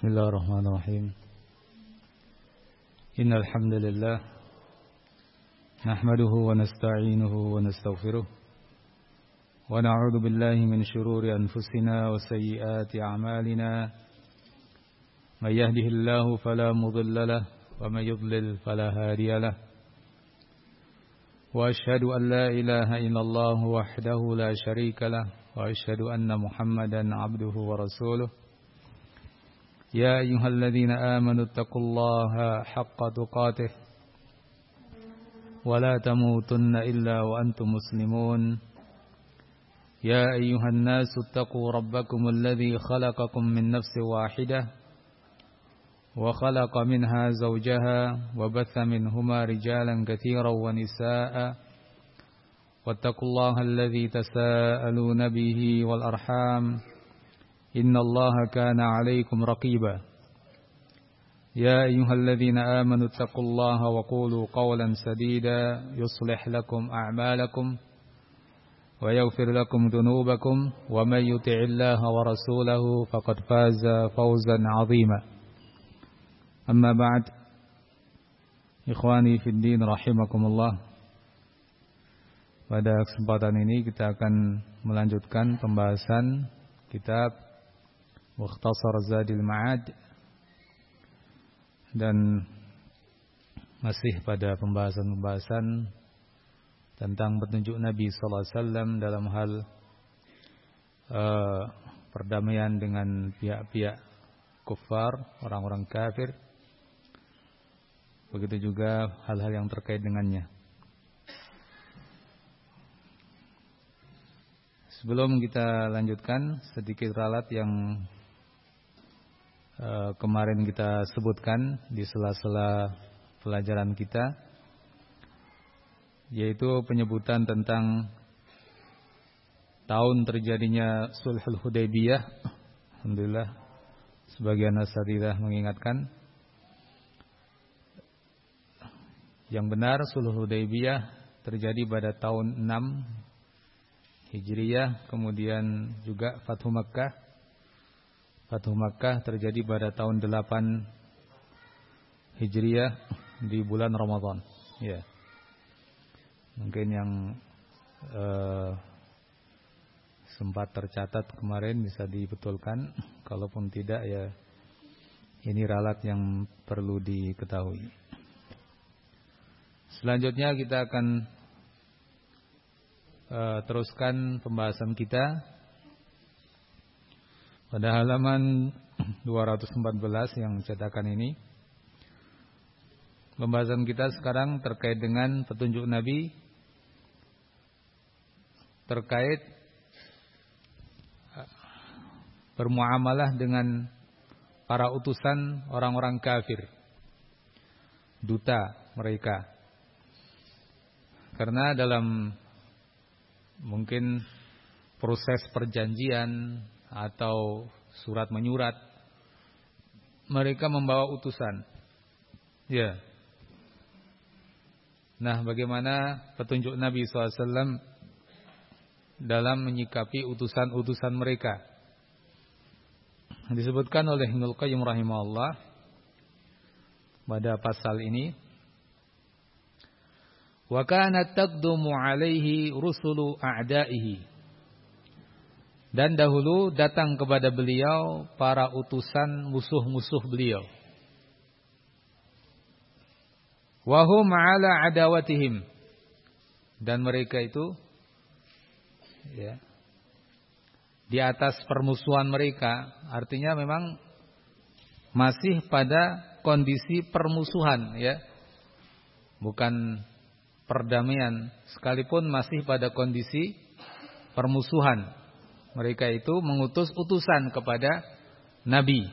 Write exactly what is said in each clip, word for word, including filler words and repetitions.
بسم الله الرحمن الرحيم إن الحمد لله نحمده ونستعينه ونستغفره ونعوذ بالله من شرور أنفسنا وسيئات أعمالنا من يهده الله فلا مضل له ومن يضلل فلا هادي له وأشهد أن لا إله إلا الله وحده لا شريك له وأشهد أن محمدا عبده ورسوله يا أيها الذين آمنوا اتقوا الله حق تقاته ولا تموتن إلا وأنتم مسلمون يا أيها الناس اتقوا ربكم الذي خلقكم من نفس واحدة وخلق منها زوجها وبث منهما رجالا كثيرا ونساء واتقوا الله الذي تساءلون به والأرحام إن الله كان عليكم رقيبا يا أيها الذين آمنوا اتقوا الله وقولوا قولا سديدا يصلح لكم أعمالكم ويغفر لكم ذنوبكم ومن يطع الله ورسوله فقد فاز فوزا عظيما أما بعد إخواني في الدين رحمكم الله. Pada kesempatan ini kita akan melanjutkan pembahasan kitab Mukhtasar Zadil Ma'ad, dan masih pada pembahasan-pembahasan tentang petunjuk Nabi sallallahu alaihi wasallam dalam hal uh, perdamaian dengan pihak-pihak kufar, orang-orang kafir. Begitu juga hal-hal yang terkait dengannya. Sebelum kita lanjutkan, sedikit ralat yang uh, kemarin kita sebutkan di sela-sela pelajaran kita, yaitu penyebutan tentang tahun terjadinya Sulhul Hudaybiyah. Alhamdulillah sebagian asatidzah mengingatkan yang benar Sulhul Hudaybiyah terjadi pada tahun enam Hijriyah, kemudian juga Fathu Makkah. Fathu Makkah terjadi pada tahun delapan Hijriyah di bulan Ramadan. Ya. Mungkin yang uh, sempat tercatat kemarin bisa dibetulkan. Kalaupun tidak, ya ini ralat yang perlu diketahui. Selanjutnya kita akan Uh, teruskan pembahasan kita pada halaman dua ratus empat belas yang cetakan ini. Pembahasan kita sekarang terkait dengan petunjuk Nabi terkait uh, bermuamalah dengan para utusan orang-orang kafir, duta mereka. Karena dalam mungkin proses perjanjian atau surat menyurat, mereka membawa utusan. Ya. Nah, bagaimana petunjuk Nabi shallallahu alaihi wasallam dalam menyikapi utusan-utusan mereka? Disebutkan oleh Ibnul Qayyim rahimahullah pada pasal ini, wa kanat taqdumu alaihi rusulu a'daihi, dan dahulu datang kepada beliau para utusan musuh-musuh beliau. Wa hum ala adawatihim, dan mereka itu ya di atas permusuhan mereka, artinya memang masih pada kondisi permusuhan, ya, bukan perdamaian, sekalipun masih pada kondisi permusuhan. Mereka itu mengutus utusan kepada Nabi.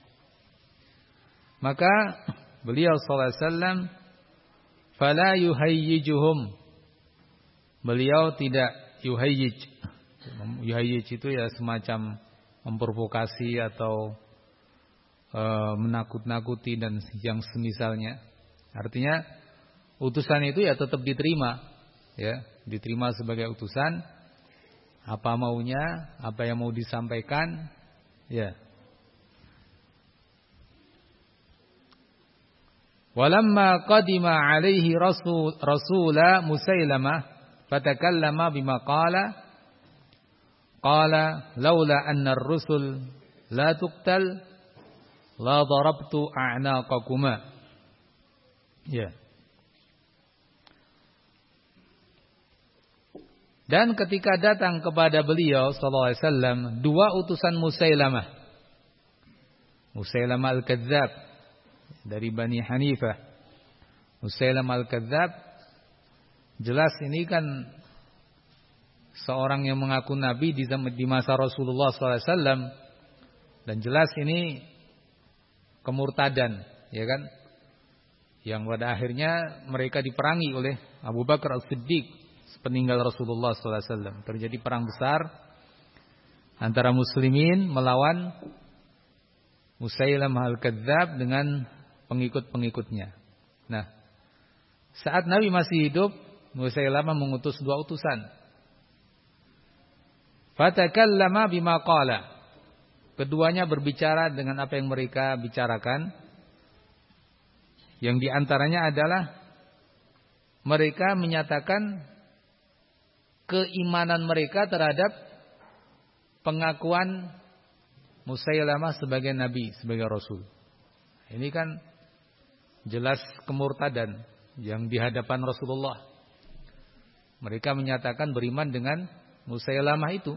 Maka beliau sallallahu alaihi wasallam fala yuhayyijuhum, beliau tidak yuhayyij. Yuhayyij itu ya semacam memprovokasi atau e, menakut-nakuti dan yang semisalnya. Artinya utusan itu ya tetap diterima, ya, diterima sebagai utusan. Apa maunya, apa yang mau disampaikan, ya. Walamma qadima alaihi rasul rasula Musailamah fatakallama bima qala qala laula anna ar-rusul la tuqtal la darabtu a'naqakuma. Ya. Dan ketika datang kepada beliau sallallahu alaihi wasallam dua utusan Musailamah. Musailamah al-Kadzdzab dari Bani Hanifah. Musailamah al-Kadzdzab jelas ini kan seorang yang mengaku nabi di di masa Rasulullah sallallahu alaihi wasallam, dan jelas ini kemurtadan, ya kan? Yang pada akhirnya mereka diperangi oleh Abu Bakar As-Siddiq peninggal Rasulullah sallallahu alaihi wasallam. Terjadi perang besar antara muslimin melawan Musailamah al-Kadzdzab dengan pengikut-pengikutnya. Nah, saat Nabi masih hidup, Musailamah mengutus dua utusan. Fatakallama bima qala. Keduanya berbicara dengan apa yang mereka bicarakan. Yang diantaranya adalah mereka menyatakan keimanan mereka terhadap pengakuan Musailamah sebagai nabi, sebagai rasul. Ini kan jelas kemurtadan yang di hadapan Rasulullah. Mereka menyatakan beriman dengan Musailamah itu.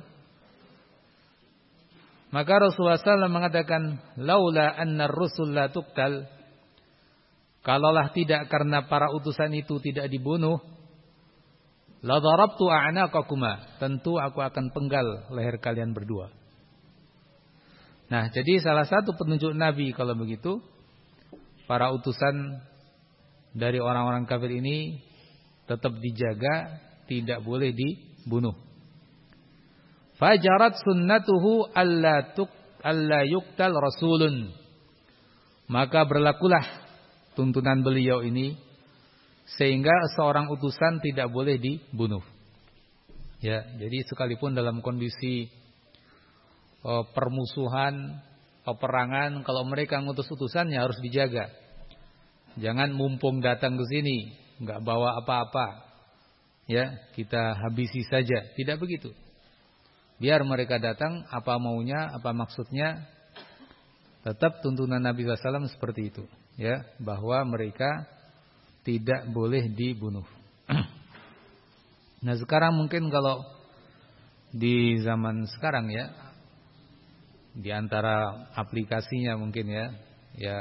Maka Rasulullah sallallahu alaihi wasallam mengatakan, laula anna ar-rusul la tuqtal, kalaulah tidak karena para utusan itu tidak dibunuh, la darabtu a'naqakuma, tentu aku akan penggal leher kalian berdua. Nah, jadi salah satu petunjuk Nabi kalau begitu, para utusan dari orang-orang kafir ini tetap dijaga, tidak boleh dibunuh. Fajarat sunnatuhu alla tuq alla yuqtal rasulun. Maka berlakulah tuntunan beliau ini sehingga seorang utusan tidak boleh dibunuh. Ya, jadi sekalipun dalam kondisi uh, permusuhan, peperangan, kalau mereka ngutus utusannya harus dijaga. Jangan mumpung datang ke sini enggak bawa apa-apa, ya, kita habisi saja. Tidak begitu. Biar mereka datang apa maunya, apa maksudnya. Tetap tuntunan Nabi sallallahu alaihi wasallam seperti itu, ya, bahwa mereka tidak boleh dibunuh. Nah, sekarang mungkin kalau di zaman sekarang, ya, di antara aplikasinya mungkin ya, ya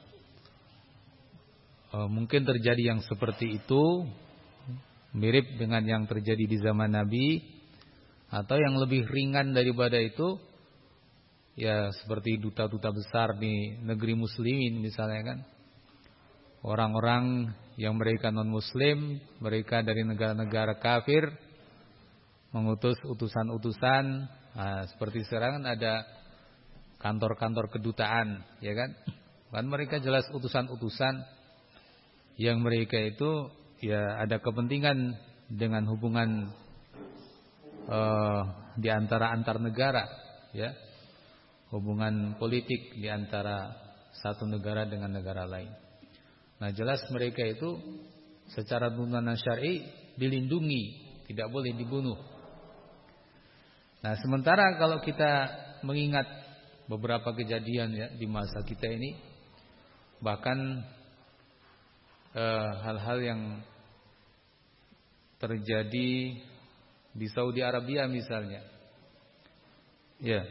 eh, mungkin terjadi yang seperti itu, mirip dengan yang terjadi di zaman Nabi. Atau yang lebih ringan daripada itu, ya seperti duta-duta besar di negeri muslimin misalnya kan. Orang-orang yang mereka non-muslim, mereka dari negara-negara kafir, mengutus utusan-utusan. Nah, seperti sekarang kan ada kantor-kantor kedutaan, ya kan. Kan mereka jelas utusan-utusan yang mereka itu ya ada kepentingan dengan hubungan Uh, di antara antar negara, ya, hubungan politik di antara satu negara dengan negara lain. Nah, jelas mereka itu secara tuntunan syar'i dilindungi, tidak boleh dibunuh. Nah, sementara kalau kita mengingat beberapa kejadian ya di masa kita ini, bahkan uh, hal-hal yang terjadi di Saudi Arabia misalnya, ya,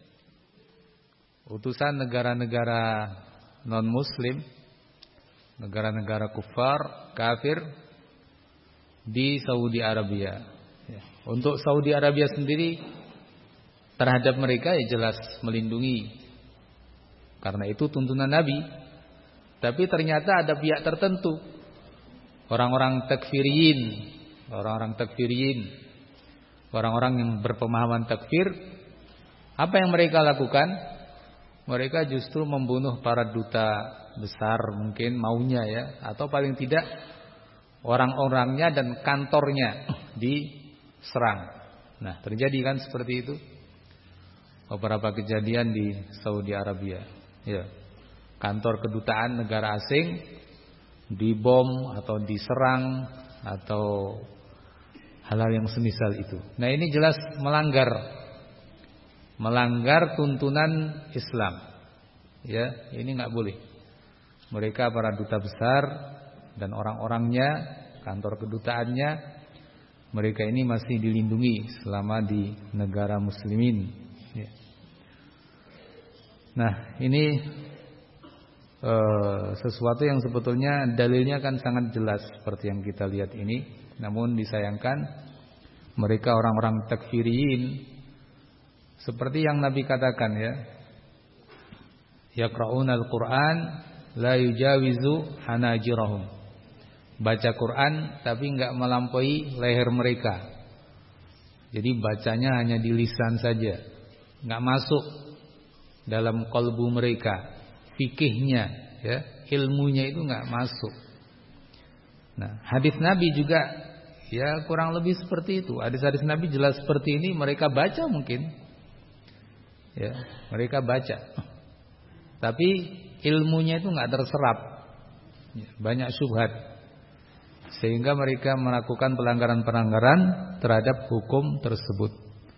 utusan negara-negara non-muslim, negara-negara kufar, kafir di Saudi Arabia. Ya. Untuk Saudi Arabia sendiri terhadap mereka ya jelas melindungi, karena itu tuntunan Nabi. Tapi ternyata ada pihak tertentu, orang-orang takfiriyin, orang-orang takfiriyin. Orang-orang yang berpemahaman takfir, apa yang mereka lakukan? Mereka justru membunuh para duta besar, mungkin maunya ya, atau paling tidak orang-orangnya dan kantornya diserang. Nah, terjadi kan seperti itu beberapa kejadian di Saudi Arabia. Ya, kantor kedutaan negara asing dibom atau diserang atau hal-hal yang semisal itu. Nah, ini jelas melanggar melanggar tuntunan Islam. Ya, ini enggak boleh. Mereka para duta besar dan orang-orangnya, kantor kedutaannya, mereka ini masih dilindungi selama di negara muslimin. Ya. Nah, ini Uh, sesuatu yang sebetulnya dalilnya kan sangat jelas seperti yang kita lihat ini. Namun disayangkan mereka orang-orang takfiriyin, seperti yang Nabi katakan ya, yaqra'unal Qur'an la yujawizu hanajirahum. Baca Quran tapi enggak melampaui leher mereka. Jadi bacanya hanya di lisan saja, enggak masuk dalam kalbu mereka. Fikihnya, ya, ilmunya itu enggak masuk. Nah, hadis Nabi juga ya kurang lebih seperti itu. Hadis-hadis Nabi jelas seperti ini, mereka baca mungkin. Ya, mereka baca. Tapi ilmunya itu enggak terserap. Ya, banyak syubhat. Sehingga mereka melakukan pelanggaran-pelanggaran terhadap hukum tersebut.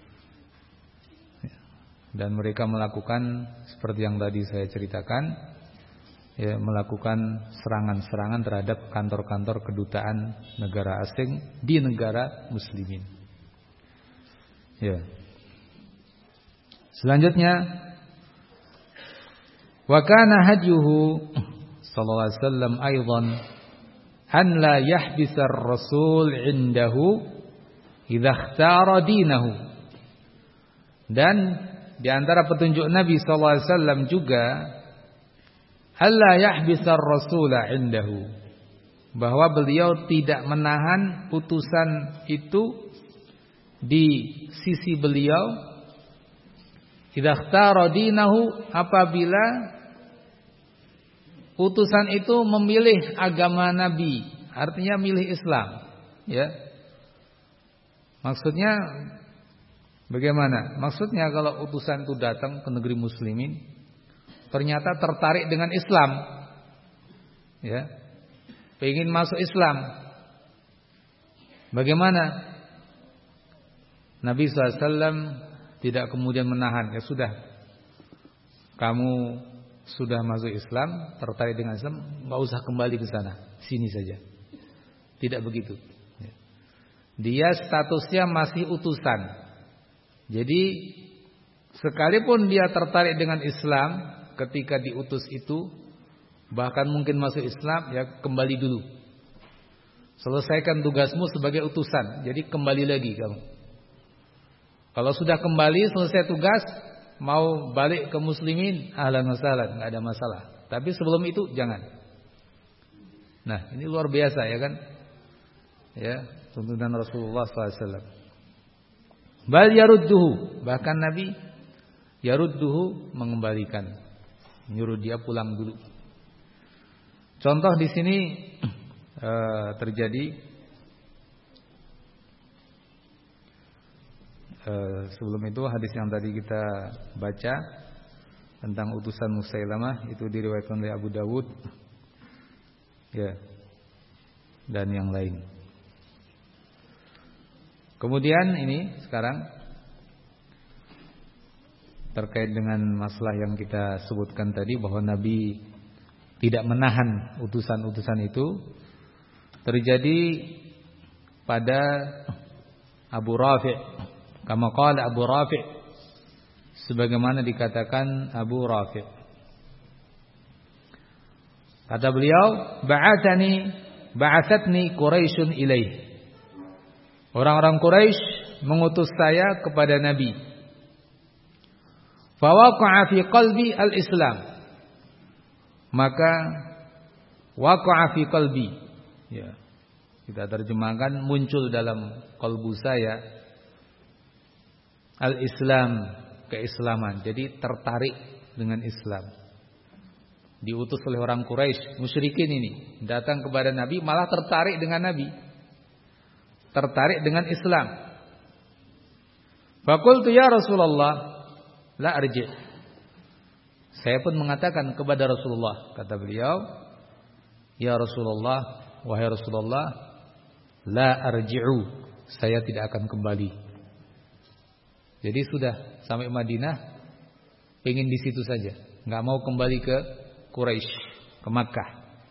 Dan mereka melakukan seperti yang tadi saya ceritakan, ya, melakukan serangan-serangan terhadap kantor-kantor kedutaan negara asing di negara muslimin. Ya. Selanjutnya, wa kana hadyuhu sallallahu alaihi wasallam aidan an la yahbisa ar-rasul indahu idza ikhtara dinahu. Dan di antara petunjuk Nabi sallallahu alaihi wasallam juga alla yahbisar rasula indahu, bahwa beliau tidak menahan putusan itu di sisi beliau idza ikhtara dinahu, apabila putusan itu memilih agama Nabi, artinya milih Islam, ya. Maksudnya bagaimana? Maksudnya kalau utusan itu datang ke negeri muslimin, ternyata tertarik dengan Islam, ya, pengen masuk Islam, bagaimana? Nabi sallallahu alaihi wasallam tidak kemudian menahan, ya sudah, kamu sudah masuk Islam, tertarik dengan Islam, nggak usah kembali ke sana, sini saja. Tidak begitu. Dia statusnya masih utusan. Jadi sekalipun dia tertarik dengan Islam ketika diutus itu, bahkan mungkin masuk Islam, ya kembali dulu. Selesaikan tugasmu sebagai utusan. Jadi kembali lagi kamu. Kalau sudah kembali selesai tugas, mau balik ke muslimin, ahlan wa sahlan, enggak ada masalah. Tapi sebelum itu jangan. Nah, ini luar biasa ya kan? Ya, tuntunan Rasulullah sallallahu alaihi wasallam. Bal yarudduhu, bahkan Nabi yarudduhu, mengembalikan, menyuruh dia pulang dulu. Contoh di sini e, terjadi e, sebelum itu hadis yang tadi kita baca tentang utusan Musailamah itu diriwayatkan oleh Abu Dawud, ya, dan yang lain. Kemudian ini sekarang terkait dengan masalah yang kita sebutkan tadi, bahwa Nabi tidak menahan utusan-utusan itu, terjadi pada Abu Rafi', kama qala Abu Rafi', sebagaimana dikatakan Abu Rafi'. Kata beliau, ba'athani ba'athatni Quraisyun ilaih. Orang-orang Quraisy mengutus saya kepada Nabi. Fa waqa'a fi qalbi al-Islam. Maka waqa'a fi qalbi, ya, kita terjemahkan muncul dalam kalbu saya al-Islam, keislaman. Jadi tertarik dengan Islam. Diutus oleh orang Quraisy, musyrikin ini, datang kepada Nabi, malah tertarik dengan Nabi, tertarik dengan Islam. Faqultu ya Rasulullah la arji'. Saya pun mengatakan kepada Rasulullah, kata beliau, "Ya Rasulullah, wahai Rasulullah, la arji'u, saya tidak akan kembali." Jadi sudah sampai Madinah, ingin di situ saja, enggak mau kembali ke Quraisy, ke Makkah.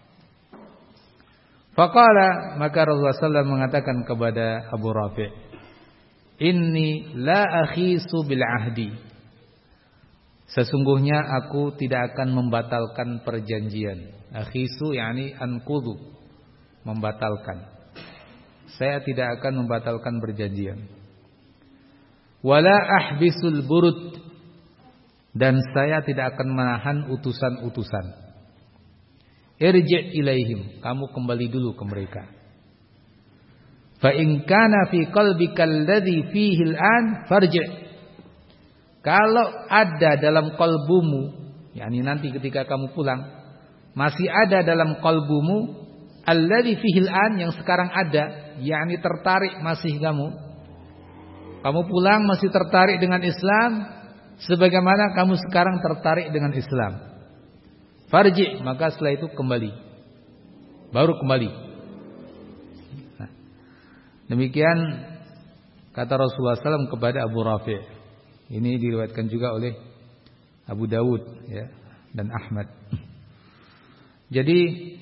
Faqala, maka Rasulullah sallallahu alaihi wasallam mengatakan kepada Abu Rafi', "Inni la akhisu bil ahdi." Sesungguhnya aku tidak akan membatalkan perjanjian. Akhisu yakni anqudu, membatalkan. Saya tidak akan membatalkan perjanjian. Wala ahbisul burud, dan saya tidak akan menahan utusan-utusan. Irji' ilaihim, kamu kembali dulu ke mereka. Fa in kana fi qalbika alladhi fihi al-an farji'. Kalau ada dalam kalbumu, yakni nanti ketika kamu pulang, masih ada dalam kalbumu alladzi fihil an, yang sekarang ada, yakni tertarik masih kamu. Kamu pulang masih tertarik dengan Islam sebagaimana kamu sekarang tertarik dengan Islam. Farji, maka setelah itu kembali. Baru kembali. Nah, demikian kata Rasulullah sallallahu alaihi wasallam kepada Abu Rafi'. Ini diriwayatkan juga oleh Abu Dawud ya, dan Ahmad. Jadi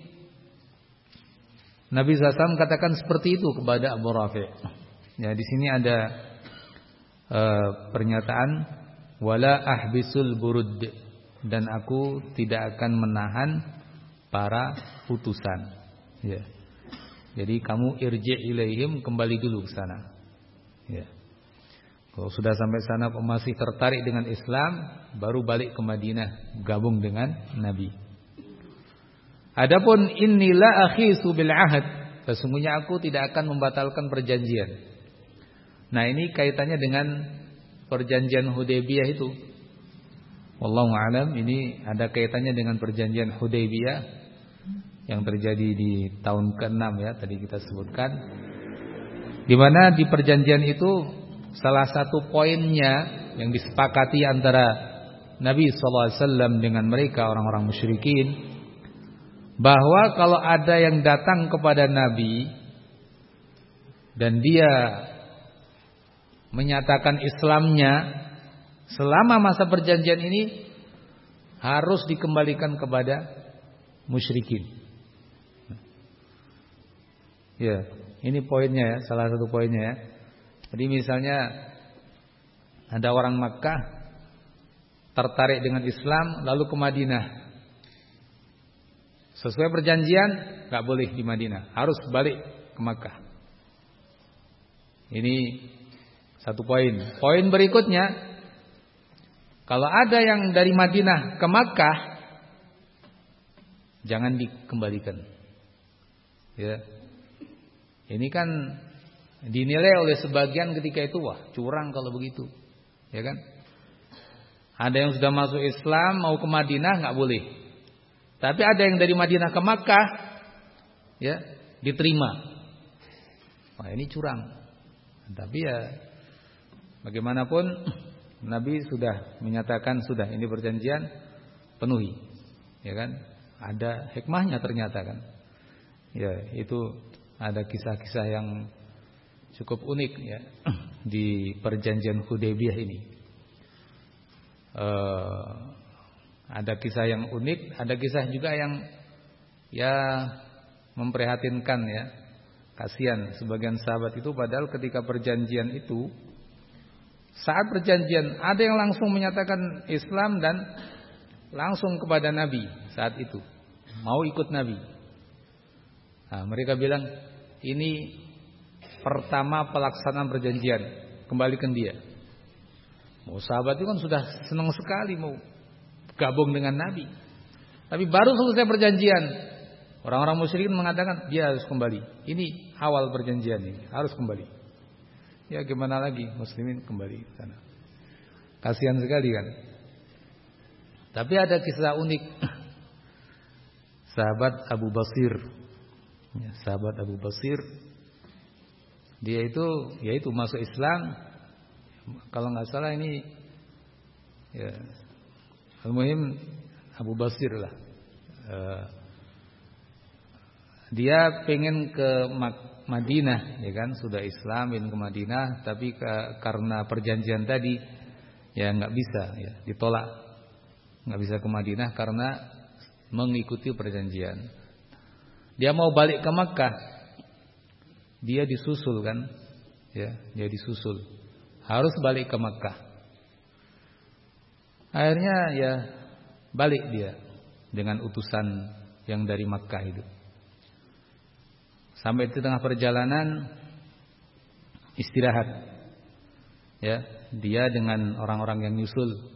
Nabi sallallahu alaihi wasallam katakan seperti itu kepada Abu Rafi'. Ya, di sini ada uh, pernyataan wala ahbisul burud, dan aku tidak akan menahan para utusan. Ya. Jadi kamu irji' ilaihim, kembali dulu ke sana. Ya. Kalau sudah sampai sana masih tertarik dengan Islam, baru balik ke Madinah, gabung dengan Nabi. Adapun inni la akhisu bil ahad, sesungguhnya aku tidak akan membatalkan perjanjian. Nah, ini kaitannya dengan perjanjian Hudaybiyah itu. Wallahu a'lam, ini ada kaitannya dengan perjanjian Hudaybiyah yang terjadi di tahun keenam ya, tadi kita sebutkan. Di mana di perjanjian itu salah satu poinnya yang disepakati antara Nabi sallallahu alaihi wasallam dengan mereka orang-orang musyrikin, bahwa kalau ada yang datang kepada Nabi dan dia menyatakan Islamnya selama masa perjanjian ini, harus dikembalikan kepada musyrikin. Ya, ini poinnya ya, salah satu poinnya ya. Jadi misalnya ada orang Makkah tertarik dengan Islam lalu ke Madinah. Sesuai perjanjian enggak boleh di Madinah, harus balik ke Makkah. Ini satu poin. Poin berikutnya, kalau ada yang dari Madinah ke Makkah, jangan dikembalikan. Ya. Ini kan dinilai oleh sebagian ketika itu, wah curang kalau begitu, ya kan? Ada yang sudah masuk Islam mau ke Madinah nggak boleh, tapi ada yang dari Madinah ke Makkah, ya diterima. Wah ini curang. Tapi ya bagaimanapun Nabi sudah menyatakan sudah ini perjanjian penuhi, ya kan? Ada hikmahnya ternyata kan? Ya itu ada kisah-kisah yang cukup unik ya di perjanjian Hudaybiyah ini. Uh, ada kisah yang unik, ada kisah juga yang ya memprihatinkan ya. Kasihan sebagian sahabat itu, padahal ketika perjanjian itu, saat perjanjian ada yang langsung menyatakan Islam dan langsung kepada Nabi saat itu, mau ikut Nabi. Nah, mereka bilang ini pertama pelaksanaan perjanjian, kembalikan dia. Mau sahabat itu kan sudah senang sekali mau gabung dengan Nabi. Tapi baru selesai perjanjian, orang-orang musyrikin mengatakan dia harus kembali. Ini awal perjanjian ini, harus kembali. Ya gimana lagi, muslimin kembali ke sana. Kasihan sekali kan. Tapi ada kisah unik. Sahabat Abu Basir. Ya, sahabat Abu Basir, dia itu yaitu masuk Islam, kalau nggak salah ini ya al-muhim Abu Basir lah, uh, dia pengen ke Madinah, ya kan, sudah Islam ingin ke Madinah, tapi ke, karena perjanjian tadi ya nggak bisa, ya ditolak, nggak bisa ke Madinah karena mengikuti perjanjian. Dia mau balik ke Makkah, dia disusul kan, ya dia disusul, harus balik ke Makkah. Akhirnya ya balik dia dengan utusan yang dari Makkah itu. Sampai di tengah perjalanan istirahat, ya dia dengan orang-orang yang nyusul.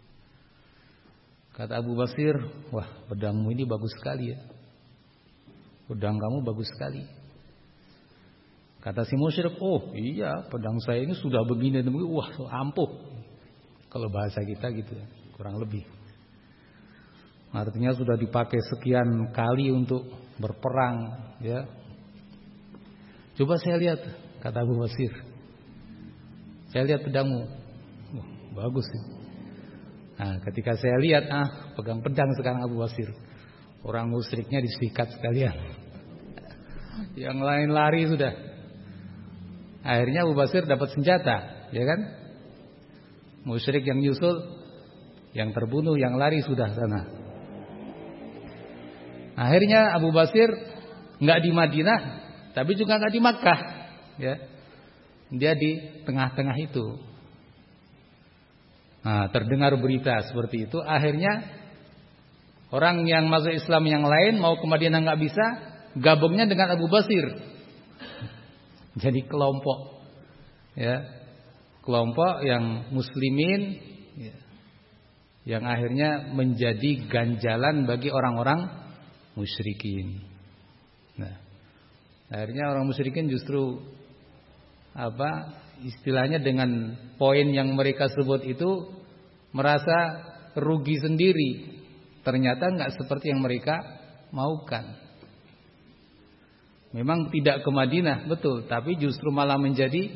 Kata Abu Basir, wah pedangmu ini bagus sekali ya, pedang kamu bagus sekali. Kata si musyrik, oh iya pedang saya ini sudah begini dan begini, wah ampuh. Kalau bahasa kita gitu ya, kurang lebih. Artinya sudah dipakai sekian kali untuk berperang, ya. Coba saya lihat, kata Abu Basir. Saya lihat pedangmu. Wah, bagus. Nah, ketika saya lihat, ah, pegang pedang sekarang Abu Basir. Orang musyriknya disikat sekalian. Yang lain lari sudah. Akhirnya Abu Basir dapat senjata, ya kan? Musyrik yang nyusul, yang terbunuh, yang lari sudah sana. Akhirnya Abu Basir nggak di Madinah, tapi juga nggak di Makkah, ya. Dia di tengah-tengah itu. Nah, terdengar berita seperti itu, akhirnya orang yang masuk Islam yang lain mau ke Madinah nggak bisa, gabungnya dengan Abu Basir. Jadi kelompok, ya, kelompok yang muslimin, ya, yang akhirnya menjadi ganjalan bagi orang-orang musyrikin. Nah, akhirnya orang musyrikin justru apa istilahnya dengan poin yang mereka sebut itu merasa rugi sendiri. Ternyata nggak seperti yang mereka maukan. Memang tidak ke Madinah, betul, tapi justru malah menjadi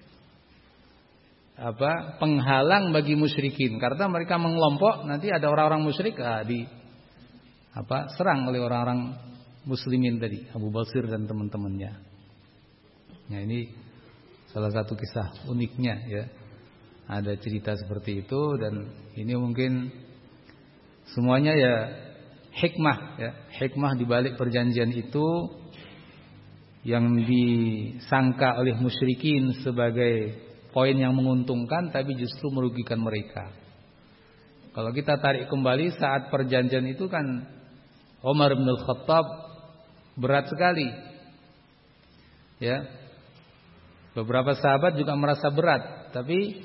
apa penghalang bagi musyrikin karena mereka mengelompok, nanti ada orang-orang musyrik ah, di apa serang oleh orang-orang muslimin tadi, Abu Basir dan teman-temannya. Nah, ini salah satu kisah uniknya, ya. Ada cerita seperti itu dan ini mungkin semuanya ya hikmah, ya. Hikmah di balik perjanjian itu yang disangka oleh musyrikin sebagai poin yang menguntungkan tapi justru merugikan mereka. Kalau kita tarik kembali saat perjanjian itu kan Umar bin Khattab berat sekali, ya. Beberapa sahabat juga merasa berat, tapi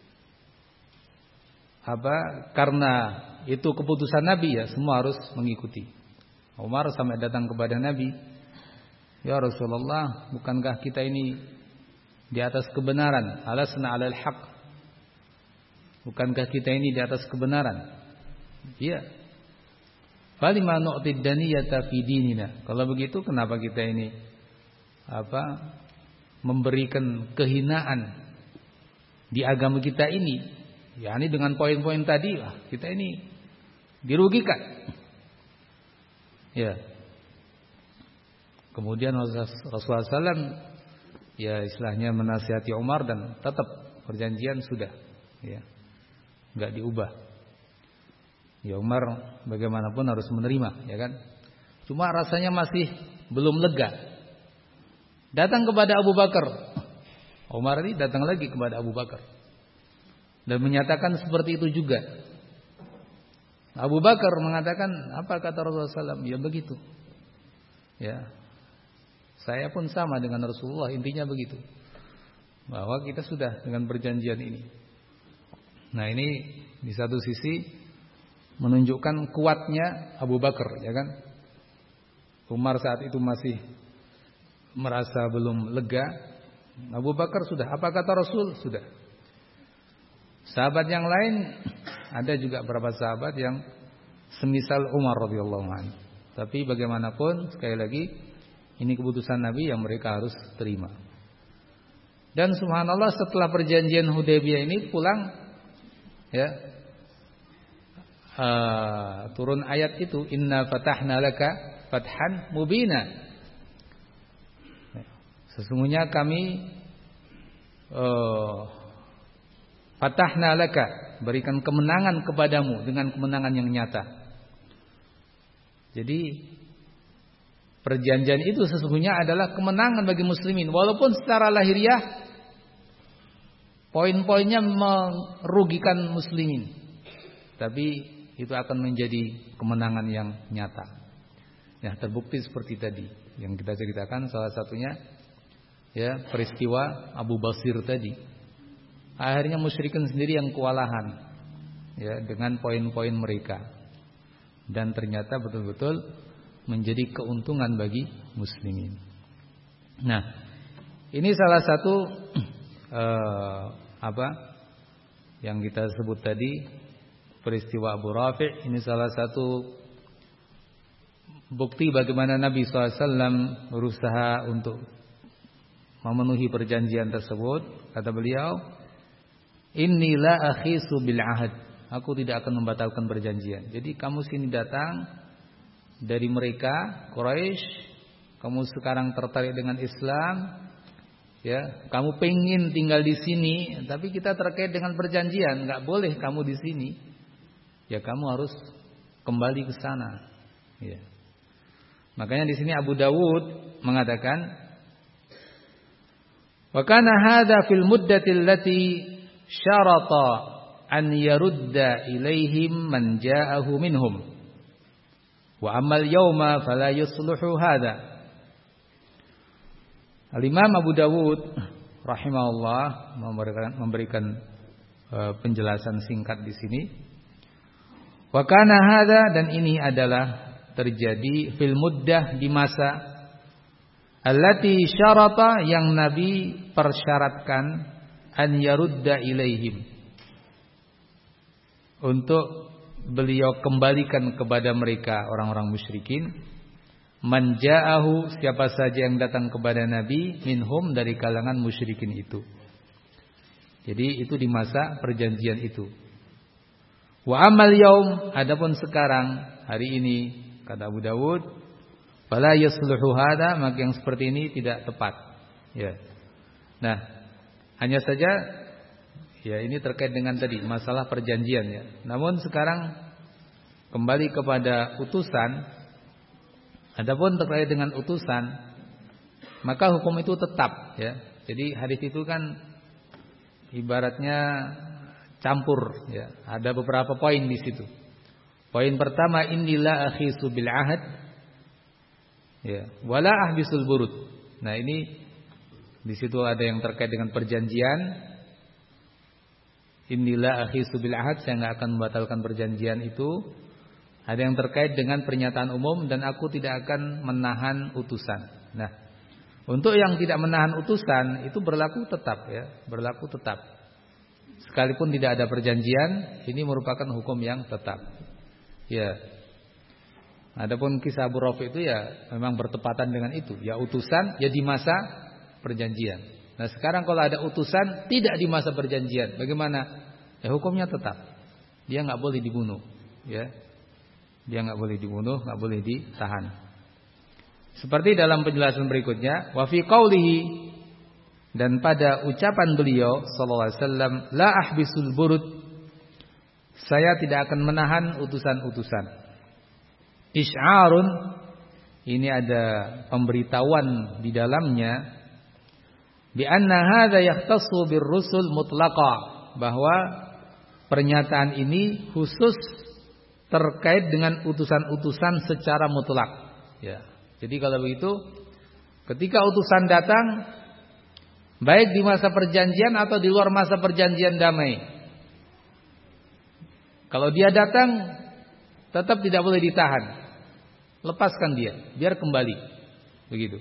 apa? Karena itu keputusan Nabi, ya, semua harus mengikuti. Umar sampai datang kepada Nabi, ya Rasulullah, bukankah kita ini di atas kebenaran? Alasna 'alal haq. Bukankah kita ini di atas kebenaran? Iya. Falima nu'tid daniyata fi dinina. Kalau begitu kenapa kita ini apa? Memberikan kehinaan di agama kita ini? Ya, ini dengan poin-poin tadi, wah, kita ini dirugikan. Ya. Kemudian Rasulullah shallallahu alaihi wasallam ya istilahnya menasihati Umar dan tetap perjanjian sudah, ya, nggak diubah. Ya Umar bagaimanapun harus menerima, ya kan? Cuma rasanya masih belum lega. Datang kepada Abu Bakar. Umar ini datang lagi kepada Abu Bakar dan menyatakan seperti itu juga. Abu Bakar mengatakan, apa kata Rasulullah shallallahu alaihi wasallam? Ya begitu. Ya. Saya pun sama dengan Rasulullah, intinya begitu. Bahwa kita sudah dengan perjanjian ini. Nah, ini di satu sisi menunjukkan kuatnya Abu Bakar, ya kan? Umar saat itu masih merasa belum lega. Abu Bakar sudah, apa kata Rasul? Sudah. Sahabat yang lain ada juga beberapa sahabat yang semisal Umar radhiyallahu anhu. Tapi bagaimanapun sekali lagi ini keputusan Nabi yang mereka harus terima. Dan subhanallah setelah perjanjian Hudaybiyah ini pulang, ya, uh, turun ayat itu, inna fatahna laka fathan mubina. Sesungguhnya kami uh, fatahna laka, berikan kemenangan kepadamu dengan kemenangan yang nyata. Jadi perjanjian itu sesungguhnya adalah kemenangan bagi muslimin, walaupun secara lahiriah poin-poinnya merugikan muslimin, tapi itu akan menjadi kemenangan yang nyata. Ya, terbukti seperti tadi yang kita ceritakan, salah satunya ya peristiwa Abu Basir tadi. Akhirnya musyrikin sendiri yang kewalahan ya dengan poin-poin mereka, dan ternyata betul-betul menjadi keuntungan bagi muslimin. Nah, ini salah satu eh, apa yang kita sebut tadi, peristiwa Abu Rafi'. Ini salah satu bukti bagaimana Nabi shallallahu alaihi wasallam berusaha untuk memenuhi perjanjian tersebut. Kata beliau, inni la akhisu bil ahad, aku tidak akan membatalkan perjanjian. Jadi kamu sini datang dari mereka Quraisy, kamu sekarang tertarik dengan Islam, ya, kamu pengen tinggal di sini, tapi kita terkait dengan perjanjian, nggak boleh kamu di sini. Ya, kamu harus kembali ke sana. Ya. Makanya di sini Abu Dawud mengatakan, wa kana hadza fil muddati allati syarata an yarudda ilaihim man ja'ahu minhum, wa ammal yawma fala yusluhu hadza. Al-Imam Abu Dawud rahimahullah memberikan, memberikan uh, penjelasan singkat di sini. Wa kana hadza, dan ini adalah terjadi fil muddah, di masa allati syarata, yang Nabi persyaratkan an yarudda ilaihim, untuk beliau kembalikan kepada mereka orang-orang musyrikin, man ja'ahu, siapa saja yang datang kepada Nabi, minhum, dari kalangan musyrikin itu. Jadi itu di masa perjanjian itu. Wa amal yaum, adapun sekarang, hari ini, kata Abu Dawud, fala yasluhu hada, maka yang seperti ini tidak tepat. Ya. Nah, hanya saja ya ini terkait dengan tadi masalah perjanjian ya. Namun sekarang kembali kepada utusan. Adapun terkait dengan utusan, maka hukum itu tetap ya. Jadi hadis itu kan ibaratnya campur ya. Ada beberapa poin di situ. Poin pertama, innila akhisu bil ahad ya, wala ahbisul burud. Nah, ini di situ ada yang terkait dengan perjanjian. Innila akhisu bil ahad, saya enggak akan membatalkan perjanjian itu. Ada yang terkait dengan pernyataan umum, dan aku tidak akan menahan utusan. Nah, untuk yang tidak menahan utusan itu berlaku tetap ya, berlaku tetap. Sekalipun tidak ada perjanjian, ini merupakan hukum yang tetap. Ya. Adapun kisah Abu Rafi itu ya memang bertepatan dengan itu, ya utusan ya di masa perjanjian. Nah, sekarang kalau ada utusan tidak di masa perjanjian, bagaimana? Ya hukumnya tetap. Dia enggak boleh dibunuh, ya. Dia enggak boleh dibunuh, enggak boleh ditahan. Seperti dalam penjelasan berikutnya, wa fi qaulihi, dan pada ucapan beliau sallallahu alaihi wasallam, la ahbisul burud, saya tidak akan menahan utusan-utusan. Isy'arun, ini ada pemberitahuan di dalamnya, bi anna hadza yahtassu bir rusul mutlaqa, bahwa pernyataan ini khusus terkait dengan utusan-utusan secara mutlak. Ya. Jadi kalau begitu, ketika utusan datang, baik di masa perjanjian atau di luar masa perjanjian damai, kalau dia datang, tetap tidak boleh ditahan. Lepaskan dia, biar kembali. Begitu.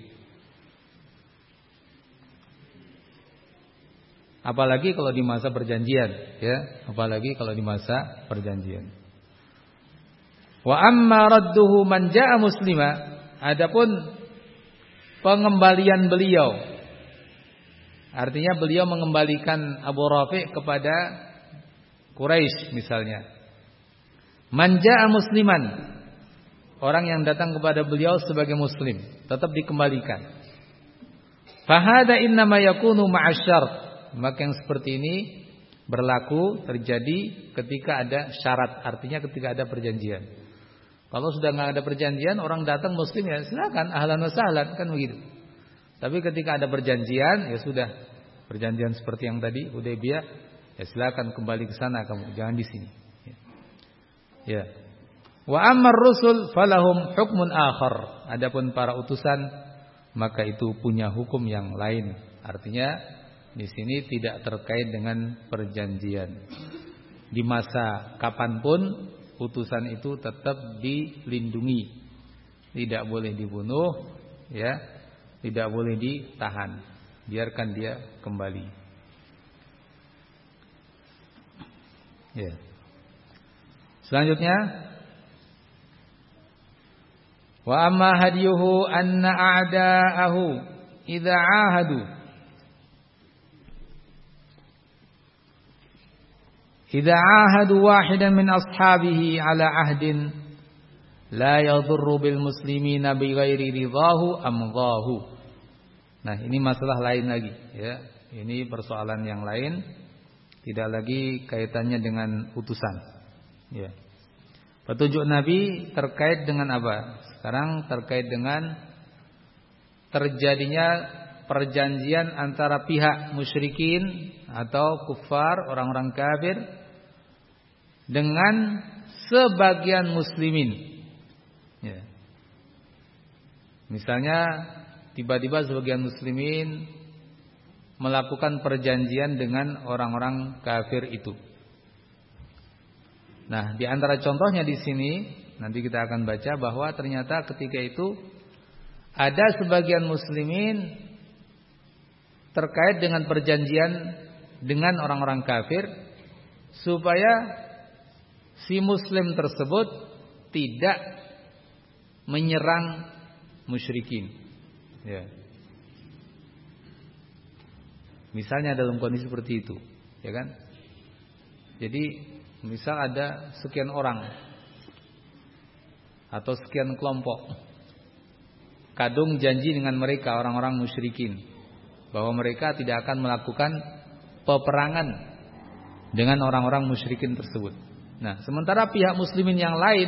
Apalagi kalau di masa perjanjian, ya. Apalagi kalau di masa perjanjian. Wa amma radduhu man jaa muslima, adapun pengembalian beliau, artinya beliau mengembalikan Abu Rafi' kepada Quraisy misalnya. Man jaa musliman, orang yang datang kepada beliau sebagai muslim, tetap dikembalikan. Fahada innama yakunu ma'asyart. Maka yang seperti ini berlaku terjadi ketika ada syarat, artinya ketika ada perjanjian. Kalau sudah nggak ada perjanjian, orang datang muslim ya silakan, ahlan wa sahlan, kan begitu. Tapi ketika ada perjanjian, ya sudah, perjanjian seperti yang tadi Hudaybiyah, ya silakan kembali ke sana kamu, jangan di sini. Ya. Wa ammar rusul falahum hukmun akhar. Adapun para utusan maka itu punya hukum yang lain. Artinya di sini tidak terkait dengan perjanjian. Di masa kapanpun utusan itu tetap dilindungi, tidak boleh dibunuh, ya, tidak boleh ditahan, biarkan dia kembali. Ya. Selanjutnya, wa amma hadiyuhu anna a'da'ahu idza 'ahadu idza 'ahadu wahidan min ashabihi 'ala 'ahdin la yadhurru bil muslimina bighairi ridahu amdahu. Nah, ini masalah lain lagi, ya. Ini persoalan yang lain, tidak lagi kaitannya dengan utusan. Ya. Petunjuk Nabi terkait dengan apa? Sekarang terkait dengan terjadinya perjanjian antara pihak musyrikin atau kufar, orang-orang kafir, dengan sebagian muslimin. Ya. Misalnya tiba-tiba sebagian muslimin melakukan perjanjian dengan orang-orang kafir itu. Nah, di antara contohnya di sini nanti kita akan baca bahwa ternyata ketika itu ada sebagian muslimin terkait dengan perjanjian dengan orang-orang kafir supaya si muslim tersebut tidak menyerang musyrikin. Ya. Misalnya dalam kondisi seperti itu, ya kan? Jadi misal ada sekian orang atau sekian kelompok kadung janji dengan mereka orang-orang musyrikin bahwa mereka tidak akan melakukan peperangan dengan orang-orang musyrikin tersebut. Nah, sementara pihak muslimin yang lain,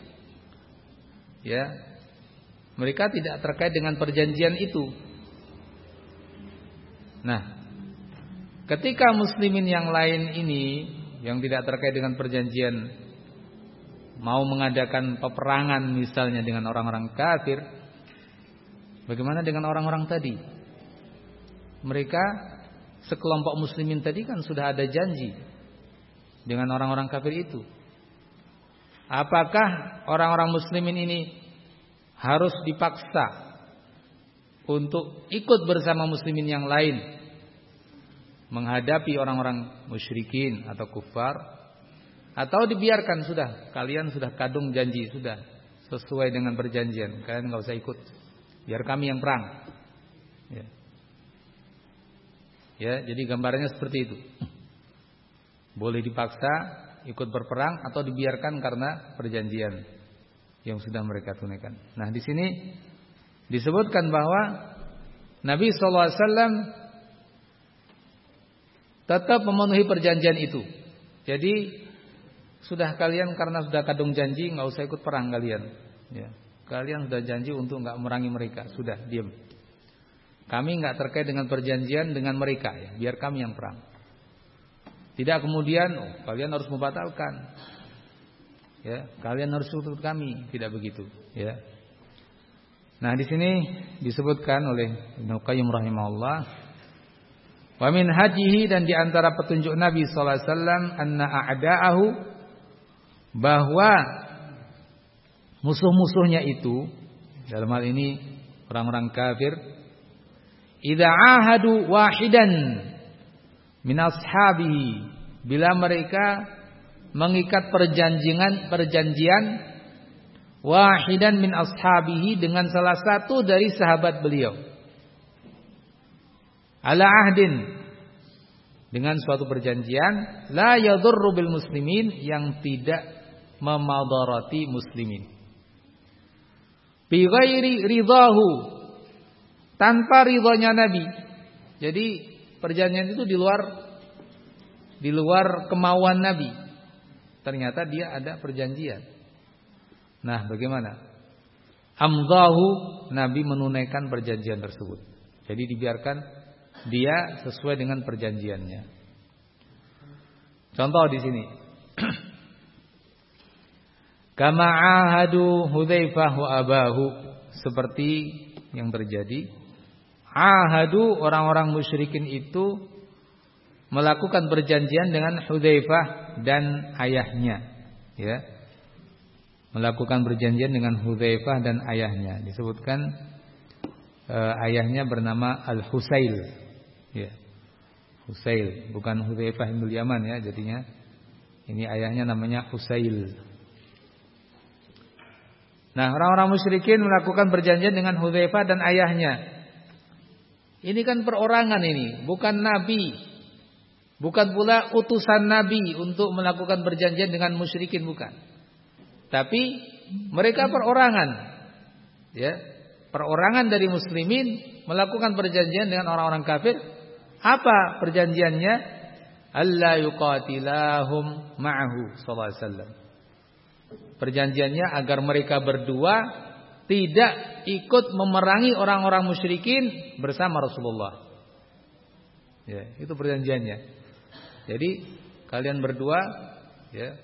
ya, mereka tidak terkait dengan perjanjian itu. Nah, ketika muslimin yang lain ini yang tidak terkait dengan perjanjian mau mengadakan peperangan misalnya dengan orang-orang kafir, bagaimana dengan orang-orang tadi? Mereka sekelompok muslimin tadi kan sudah ada janji dengan orang-orang kafir itu. Apakah orang-orang muslimin ini harus dipaksa untuk ikut bersama muslimin yang lain menghadapi orang-orang musyrikin atau kufar, atau dibiarkan sudah, kalian sudah kadung janji, sudah sesuai dengan perjanjian, kalian nggak usah ikut, biar kami yang perang. Ya. Ya, jadi gambarannya seperti itu. Boleh dipaksa ikut berperang atau dibiarkan karena perjanjian yang sudah mereka tunaikan. Nah, di sini disebutkan bahwa Nabi sallallahu alaihi wasallam tetap memenuhi perjanjian itu. Jadi sudah kalian karena sudah kadung janji, nggak usah ikut perang kalian. Ya. Kalian sudah janji untuk nggak merangi mereka, sudah diam. Kami nggak terkait dengan perjanjian dengan mereka, ya. Biar kami yang perang. Tidak kemudian oh, kalian harus membatalkan. Ya, kalian harus ikut kami, tidak begitu, ya. Nah, di sini disebutkan oleh Ibnu Qayyim rahimahullah, wa min hajihi, dan di antara petunjuk Nabi sallallahu alaihi wasallam anna a'da'ahu, bahwa musuh-musuhnya itu dalam hal ini orang-orang kafir, idza ahadu wahidan min ashabihi, bila mereka mengikat perjanjian perjanjian wahidan min ashabihi, dengan salah satu dari sahabat beliau, ala ahdin, dengan suatu perjanjian, la yadurru bil muslimin, yang tidak memadarati muslimin, bi ghairi ridahu, tanpa ridhonya Nabi. Jadi perjanjian itu di luar di luar kemauan Nabi. Ternyata dia ada perjanjian. Nah, bagaimana? Amdahu, Nabi menunaikan perjanjian tersebut. Jadi dibiarkan dia sesuai dengan perjanjiannya. Contoh di sini. Kama ahadu Hudzaifah wa abahu, seperti yang terjadi. Ahadu, orang-orang musyrikin itu melakukan perjanjian dengan Hudzaifah dan ayahnya, ya. Melakukan perjanjian dengan Hudzaifah dan ayahnya. Disebutkan eh, ayahnya bernama Al-Husail, ya. Husail, bukan Hudzaifah bin Yaman, ya, jadinya ini ayahnya namanya Husail. Nah, orang-orang musyrikin melakukan perjanjian dengan Hudzaifah dan ayahnya. Ini kan perorangan ini, bukan nabi. Bukan pula utusan nabi untuk melakukan perjanjian dengan musyrikin, bukan. Tapi mereka perorangan. Ya, perorangan dari muslimin melakukan perjanjian dengan orang-orang kafir. Apa perjanjiannya? Alla yuqatilahum ma'ahu sallallahu alaihi wasallam. Perjanjiannya agar mereka berdua tidak ikut memerangi orang-orang musyrikin bersama Rasulullah. Ya, itu perjanjiannya. Jadi kalian berdua, ya,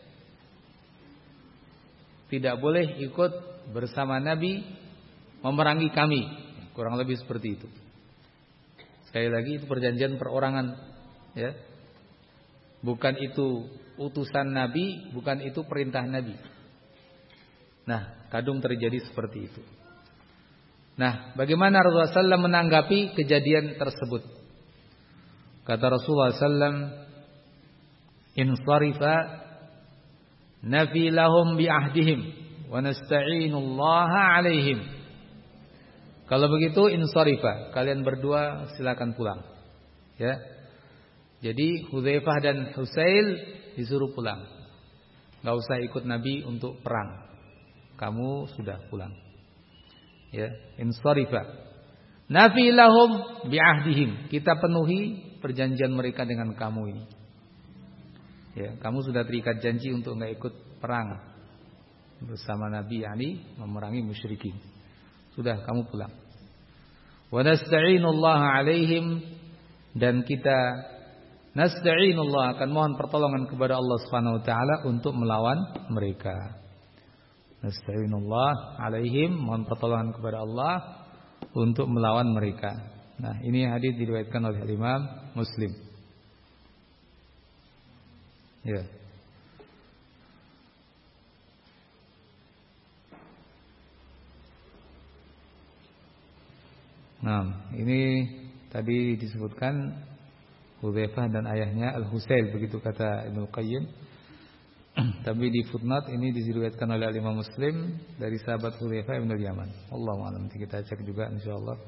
tidak boleh ikut bersama Nabi memerangi kami. Kurang lebih seperti itu. Sekali lagi itu perjanjian perorangan, ya. Bukan itu utusan Nabi, bukan itu perintah Nabi. Nah, kadung terjadi seperti itu. Nah, bagaimana Rasulullah sallallahu alaihi wasallam menanggapi kejadian tersebut? Kata Rasulullah sallallahu alaihi wasallam, "Insarifa nafi lahum bi ahdihim wa nasta'inullaha 'alaihim." Kalau begitu insarifa, kalian berdua silakan pulang. Ya. Jadi Hudzaifah dan Husail disuruh pulang. Enggak usah ikut Nabi untuk perang. Kamu sudah pulang. Ya, insarifa. Nafi lahum bi'ahdihim. Kita penuhi perjanjian mereka dengan kamu ini. Ya, kamu sudah terikat janji untuk enggak ikut perang bersama Nabi, yakni memerangi musyrikin. Sudah, kamu pulang. Wa nasta'inullaha 'alaihim, dan kita nasta'inullah akan mohon pertolongan kepada Allah Subhanahu wa taala untuk melawan mereka. Nasta'inullah 'alaihim, mohon pertolongan kepada Allah untuk melawan mereka. Nah, ini hadis diriwayatkan oleh Imam Muslim. Ya. Nah, ini tadi disebutkan Hudzaifah dan ayahnya Al-Husail, begitu kata Ibnu Qayyim. Tapi di footnote ini diriwayatkan oleh Imam Muslim dari sahabat Hudzaifah bin Yaman. Allahu a'lam. Nanti kita cek juga insyaallah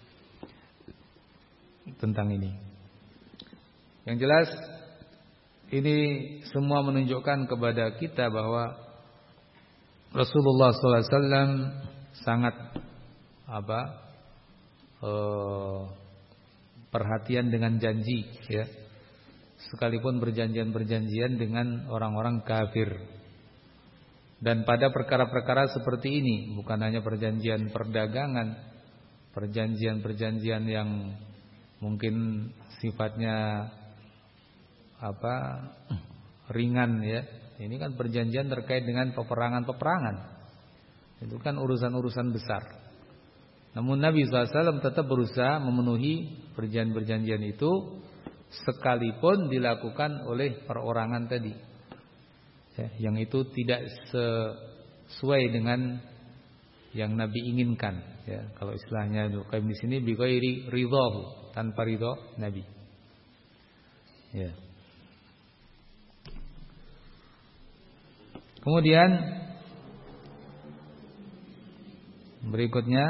tentang ini. Yang jelas ini semua menunjukkan kepada kita bahwa Rasulullah sallallahu alaihi wasallam sangat apa? Eh, perhatian dengan janji, ya. Sekalipun berjanjian-berjanjian dengan orang-orang kafir. Dan pada perkara-perkara seperti ini, bukan hanya perjanjian perdagangan, perjanjian-perjanjian yang mungkin sifatnya apa? ringan, ya. Ini kan perjanjian terkait dengan peperangan-peperangan. Itu kan urusan-urusan besar. Namun Nabi sallallahu alaihi wasallam tetap berusaha memenuhi perjanjian-perjanjian itu, sekalipun dilakukan oleh perorangan tadi, ya, yang itu tidak sesuai dengan yang Nabi inginkan. Ya, kalau istilahnya Ibnu di sini bi ghairi ridhahu, tanpa ridha Nabi. Ya. Kemudian berikutnya,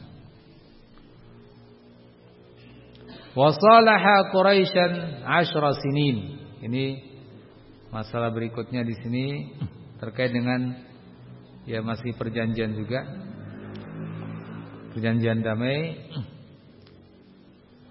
wasalaha Quraisyan ashra sinin. Ini masalah berikutnya di sini terkait dengan ya masih perjanjian juga. Perjanjian damai.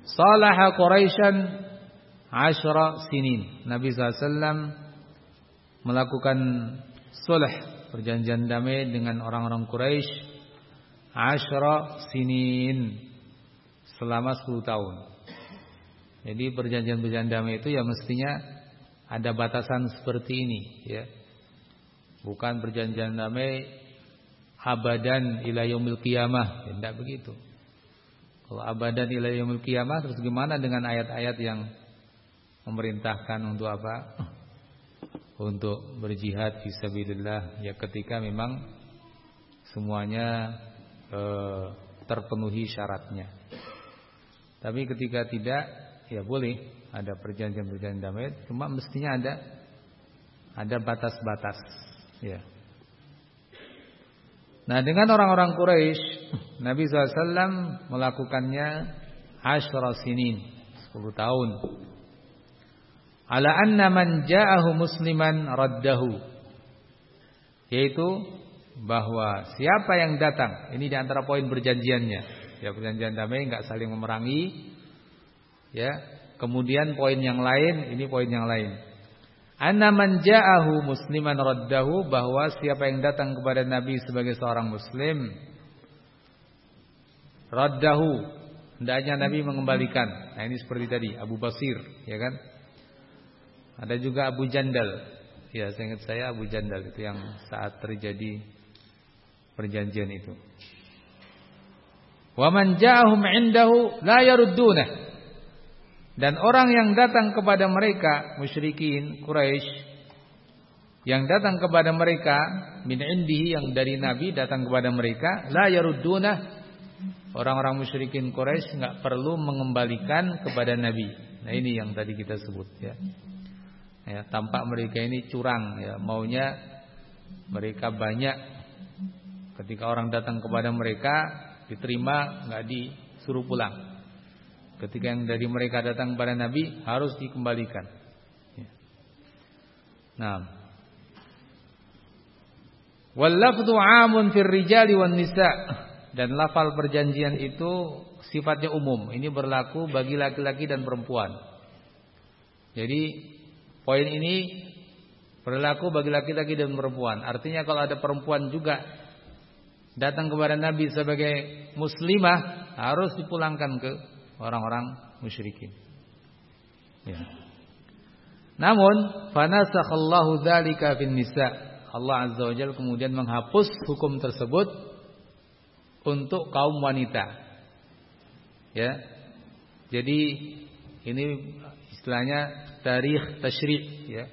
Salaha Quraisyan ashra sinin. Nabi sallallahu alaihi wasallam melakukan sulh, perjanjian damai dengan orang-orang Quraisy ashra sinin, selama sepuluh tahun. Jadi perjanjian-perjanjian damai itu ya mestinya ada batasan seperti ini, ya. Bukan perjanjian damai abadan ila yaumil qiyamah, ya, tidak begitu. Kalau abadan ila yaumil qiyamah, terus gimana dengan ayat-ayat yang memerintahkan untuk apa? Untuk berjihad fisabilillah, ya ketika memang semuanya eh, terpenuhi syaratnya. Tapi ketika tidak, ya boleh ada perjanjian-perjanjian damai, cuma mestinya ada ada batas-batas, ya. Nah, dengan orang-orang Quraisy, Nabi sallallahu alaihi wasallam melakukannya asyra sinin, sepuluh tahun. Ala anna man ja'ahu musliman raddahu, yaitu bahwa siapa yang datang, ini di antara poin perjanjiannya, ya perjanjian damai enggak saling memerangi, ya. Kemudian poin yang lain, ini poin yang lain. Anna man ja'ahu musliman raddahu, bahwa siapa yang datang kepada Nabi sebagai seorang muslim, raddahu, hendaknya Nabi mengembalikan. Nah, ini seperti tadi Abu Basir, ya kan? Ada juga Abu Jandal. Ya, saya ingat saya Abu Jandal itu yang saat terjadi perjanjian itu. Wa man ja'ahum 'indahu la yaruddunah. Dan orang yang datang kepada mereka, musyrikin Quraisy, yang datang kepada mereka min indihi, yang dari Nabi datang kepada mereka, la yaruddunah. Orang-orang musyrikin Quraisy enggak perlu mengembalikan kepada Nabi. Nah, ini yang tadi kita sebut, ya. Ya, tampak mereka ini curang, ya, maunya mereka banyak. Ketika orang datang kepada mereka diterima, enggak disuruh pulang. Ketika yang dari mereka datang kepada Nabi harus dikembalikan. Ya. Nah, wal lafdhu 'amun fir rijali wan nisa', dan lafal perjanjian itu sifatnya umum. Ini berlaku bagi laki-laki dan perempuan. Jadi poin ini berlaku bagi laki-laki dan perempuan. Artinya kalau ada perempuan juga datang kepada Nabi sebagai muslimah, harus dipulangkan ke orang-orang musyrikin. Ya. Namun, fanasakhallahu dzalika fin nisa. Allah Azza wa Jalla kemudian menghapus hukum tersebut untuk kaum wanita. Ya. Jadi ini istilahnya tarikh tasyri', ya.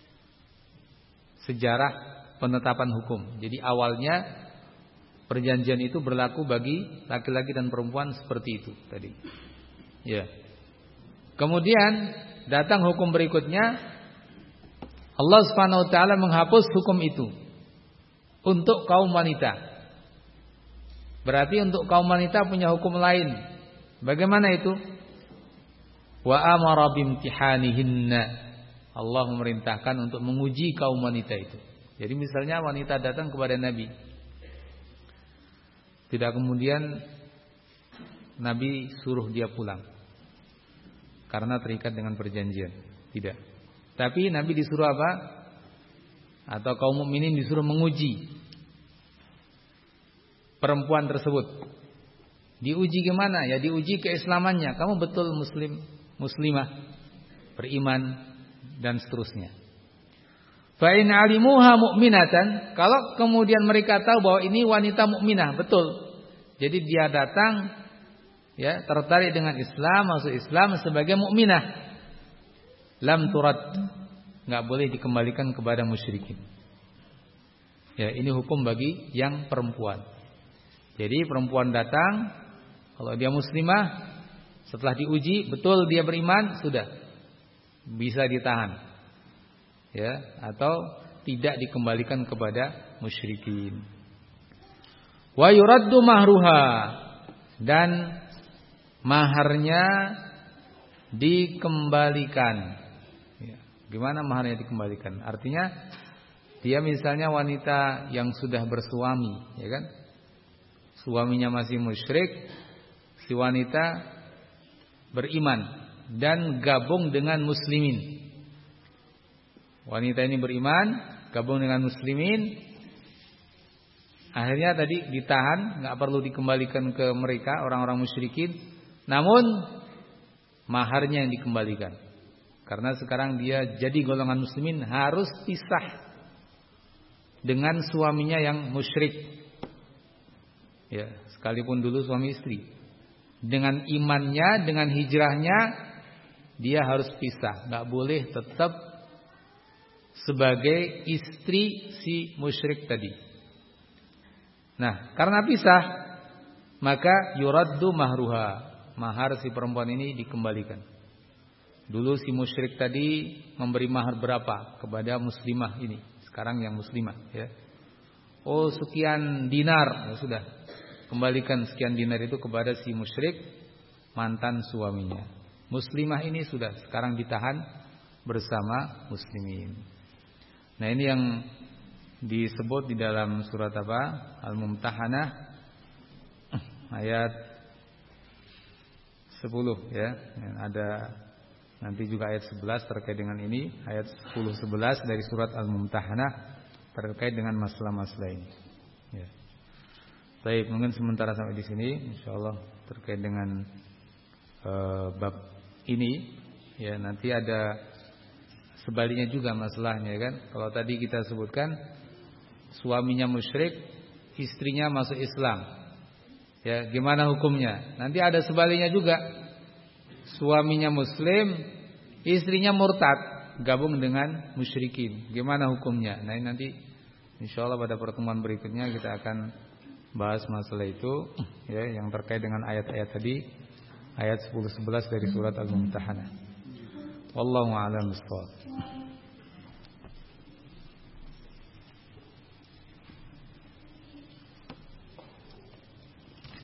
Sejarah penetapan hukum. Jadi awalnya perjanjian itu berlaku bagi laki-laki dan perempuan seperti itu tadi. Ya. Kemudian datang hukum berikutnya, Allah Subhanahu wa taala menghapus hukum itu untuk kaum wanita. Berarti untuk kaum wanita punya hukum lain. Bagaimana itu? Wa amara bimtihanihinna. Allah memerintahkan untuk menguji kaum wanita itu. Jadi misalnya wanita datang kepada Nabi, tidak kemudian Nabi suruh dia pulang karena terikat dengan perjanjian. Tidak. Tapi Nabi disuruh apa? Atau kaum mukminin disuruh menguji perempuan tersebut. Diuji gimana? Ya diuji keislamannya. Kamu betul muslim, muslimah, beriman dan seterusnya. Fa in alimuha mu'minatan, kalau kemudian mereka tahu bahwa ini wanita mukminah, betul. Jadi dia datang, ya, tertarik dengan Islam, masuk Islam sebagai mukminah, lam turad, enggak boleh dikembalikan kepada musyrikin. Ya, ini hukum bagi yang perempuan. Jadi perempuan datang, kalau dia muslimah, setelah diuji betul dia beriman, sudah bisa ditahan, ya, atau tidak dikembalikan kepada musyrikin. Wa yuraddu mahruha, dan maharnya dikembalikan. Ya, gimana maharnya dikembalikan? Artinya dia misalnya wanita yang sudah bersuami, ya kan? Suaminya masih musyrik, si wanita beriman dan gabung dengan muslimin. Wanita ini beriman, gabung dengan muslimin. Akhirnya tadi ditahan, nggak perlu dikembalikan ke mereka orang-orang musyrikin. Namun maharnya yang dikembalikan. Karena sekarang dia jadi golongan muslimin, harus pisah dengan suaminya yang musyrik. Ya, sekalipun dulu suami istri. Dengan imannya, dengan hijrahnya, dia harus pisah. Gak boleh tetap sebagai istri si musyrik tadi. Nah, karena pisah, maka yuraddu mahruha. Mahar si perempuan ini dikembalikan. Dulu si musyrik tadi memberi mahar berapa kepada muslimah ini. Sekarang yang muslimah, ya. Oh, sekian dinar, ya sudah. Kembalikan sekian dinar itu kepada si musyrik mantan suaminya. Muslimah ini sudah sekarang ditahan bersama muslimin. Nah, ini yang disebut di dalam surat apa? Al-Mumtahanah ayat sepuluh, ya. Ada nanti juga ayat sebelas terkait dengan ini, ayat sepuluh sebelas dari surat Al-Mumtahanah terkait dengan masalah-masalah ini. Ya. Baik, mungkin sementara sampai di sini, insyaallah terkait dengan uh, bab ini, ya nanti ada sebaliknya juga masalahnya, kan? Kalau tadi kita sebutkan suaminya musyrik, istrinya masuk Islam, ya gimana hukumnya? Nanti ada sebaliknya juga, suaminya Muslim, istrinya murtad, gabung dengan musyrikin, gimana hukumnya? Nah ini nanti insyaallah pada pertemuan berikutnya kita akan bahas masalah itu, ya, yang terkait dengan ayat-ayat tadi, ayat sepuluh sebelas dari surat Al-Mumtahanah. Wallahu a'lam bishawab.